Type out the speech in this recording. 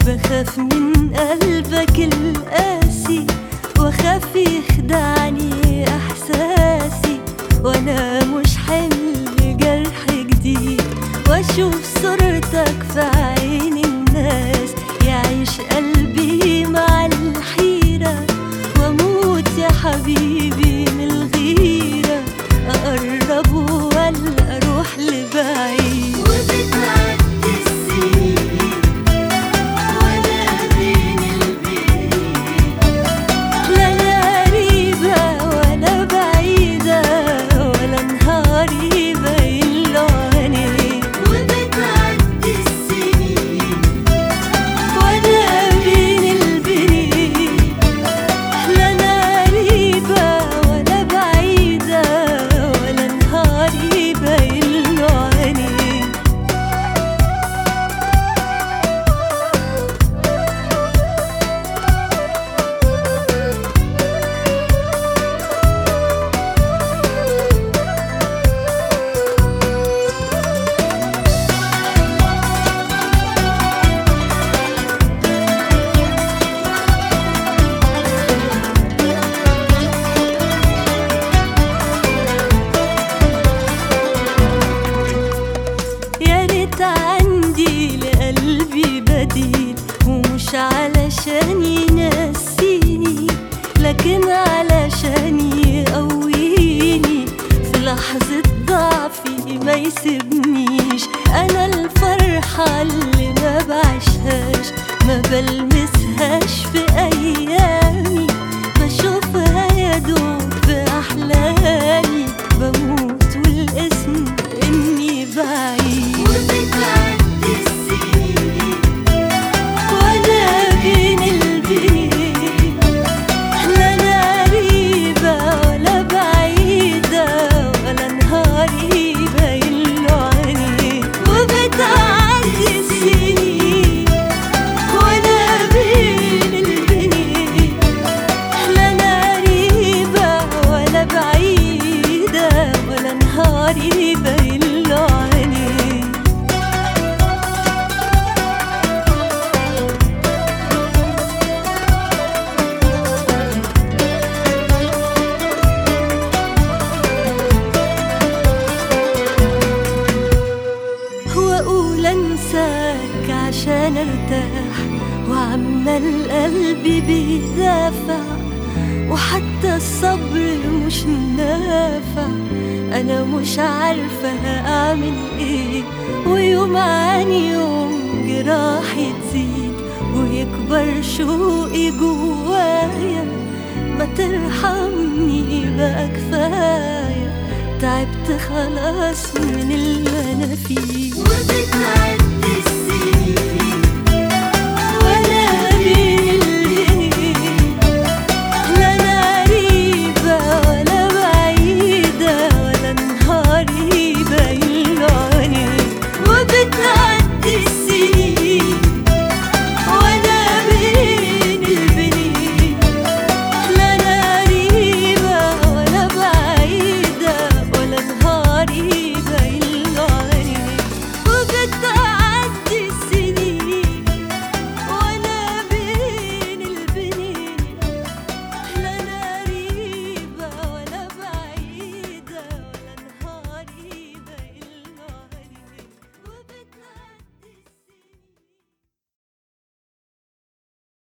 بخاف من قلبك القاسي، واخاف يخدعني احساسي، وانا مش حمل جرح جديد، واشوف صورتك في عين الناس، يعيش قلبي مع الحيرة، واموت يا حبيبي من الغيرة، اقرب ولا اروح لبعيد. وبتعدي السنين وانا بين البين، لا انا قريبة ولا بعيدة، ولا نهاري باين له عينيك. وبتعدي السنين وانا بين البين، لا انا قريبة ولا بعيدة، ولا نهاري باين له عينيك. يا ريت عندي لقلبي بديل، ومش علشان ينسيني، لكن علشان يقويني في لحظة ضعفي ما يسيبنيش. أنا الفرحة اللي ما بعيشهاش، ما بلمسهاش في أيامي، بشوفها يا دوب في أحلامي، بموت والاسم إني بعيد. وبتعدي السنين وأنا بين البين، لا أنا قريبة ولا بعيدة، ولا نهاري باين له عينيك. وبتعدي السنين وأنا بين البين، لا أنا قريبة ولا بعيدة، ولا نهاري باين له عينيك. واقول انساك عشان ارتاح، وعمال قلبي بيدافع، وحتى الصبر مش نافع، انا مش عارفة اعمل ايه، ويوم عن يوم جراحي تزيد، ويكبر شوقي جوايا، ما ترحمني بقى كفاية، تعبت خلاص من اللي انا فيه.